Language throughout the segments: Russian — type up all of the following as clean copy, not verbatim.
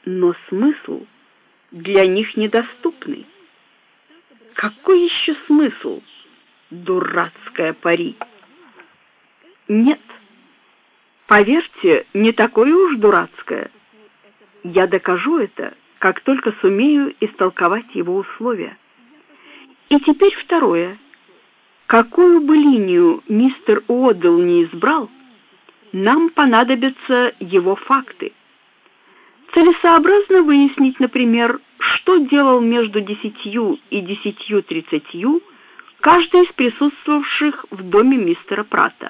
но смысл для них недоступный. Какой еще смысл? Дурацкое пари. Нет, поверьте, не такое уж дурацкое. Я докажу это, как только сумею истолковать его условия. И теперь второе. Какую бы линию мистер Уоддл не избрал, нам понадобятся его факты. Целесообразно выяснить, например, что делал между 10 и 10:30 каждый из присутствовавших в доме мистера Пратта.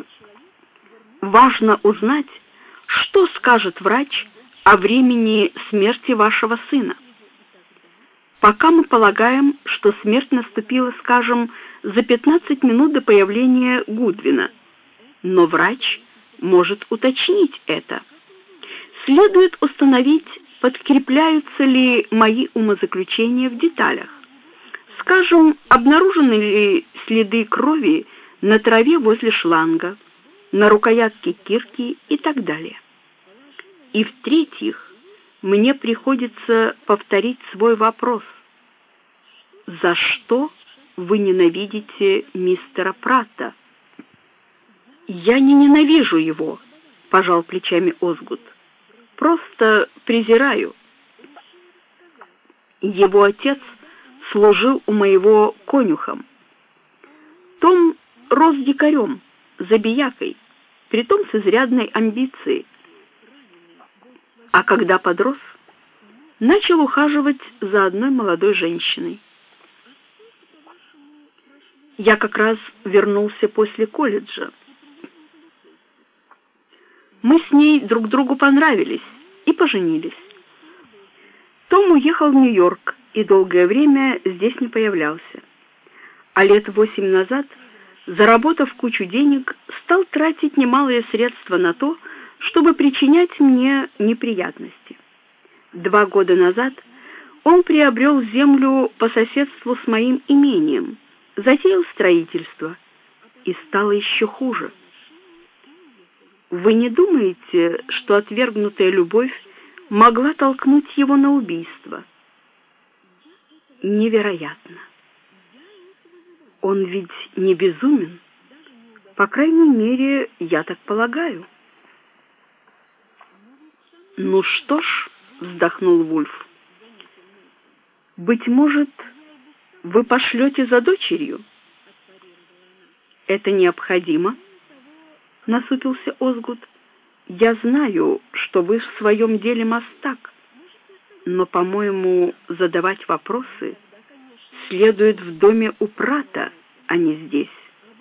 Важно узнать, что скажет врач о времени смерти вашего сына. Пока мы полагаем, что смерть наступила, скажем, за 15 минут до появления Гудвина, но врач может уточнить это. Следует установить, подкрепляются ли мои умозаключения в деталях. Скажем, обнаружены ли следы крови на траве возле шланга, на рукоятке кирки и так далее. И в-третьих, мне приходится повторить свой вопрос. За что вы ненавидите мистера Пратта? Я не ненавижу его, пожал плечами Озгуд. Просто презираю. Его отец служил у моего конюхом. Том рос дикарем, забиякой, притом с изрядной амбицией. А когда подрос, начал ухаживать за одной молодой женщиной. Я как раз вернулся после колледжа. Мы с ней друг другу понравились и поженились. Том уехал в Нью-Йорк и долгое время здесь не появлялся. А лет 8 назад, заработав кучу денег, стал тратить немалые средства на то, чтобы причинять мне неприятности. 2 года назад он приобрел землю по соседству с моим имением, затеял строительство, и стало еще хуже. Вы не думаете, что отвергнутая любовь могла толкнуть его на убийство? Невероятно. Он ведь не безумен. По крайней мере, я так полагаю. Ну что ж, вздохнул Вульф. Быть может, вы пошлете за дочерью? Это необходимо, насупился Озгуд. Я знаю, что вы в своем деле мастак, но, по-моему, задавать вопросы следует в доме у Пратта, а не здесь.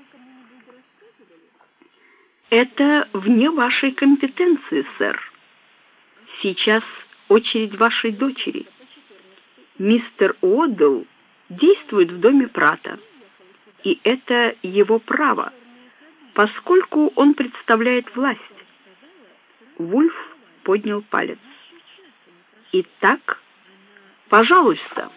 Это вне вашей компетенции, сэр. Сейчас очередь вашей дочери. Мистер Уоддл действует в доме Пратта, и это его право, поскольку он представляет власть. Вульф поднял палец. Итак, пожалуйста.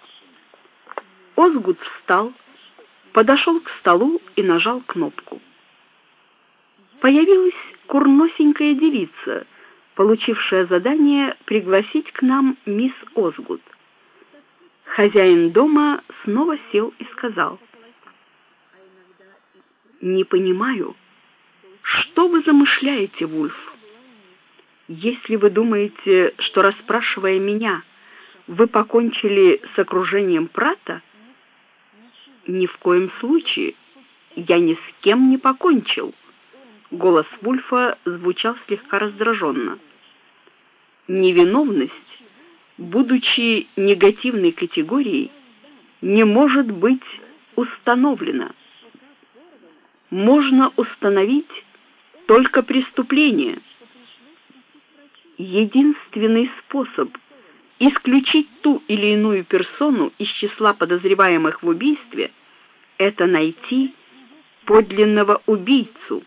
Озгуд встал, подошел к столу и нажал кнопку. Появилась курносенькая девица, получившая задание пригласить к нам мисс Озгуд. Хозяин дома снова сел и сказал: «Не понимаю, что вы замышляете, Вульф? Если вы думаете, что, расспрашивая меня, вы покончили с окружением Пратта, ни в коем случае, я ни с кем не покончил». Голос Вульфа звучал слегка раздраженно. Невиновность, будучи негативной категорией, не может быть установлена. Можно установить только преступление. Единственный способ исключить ту или иную персону из числа подозреваемых в убийстве — это найти подлинного убийцу.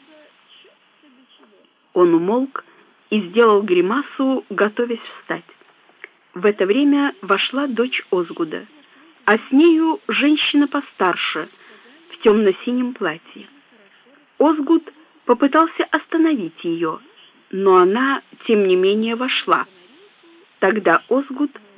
Он умолк и сделал гримасу, готовясь встать. В это время вошла дочь Озгуда, а с нею женщина постарше в темно-синем платье. Озгуд попытался остановить ее, но она, тем не менее, вошла. Тогда Озгуд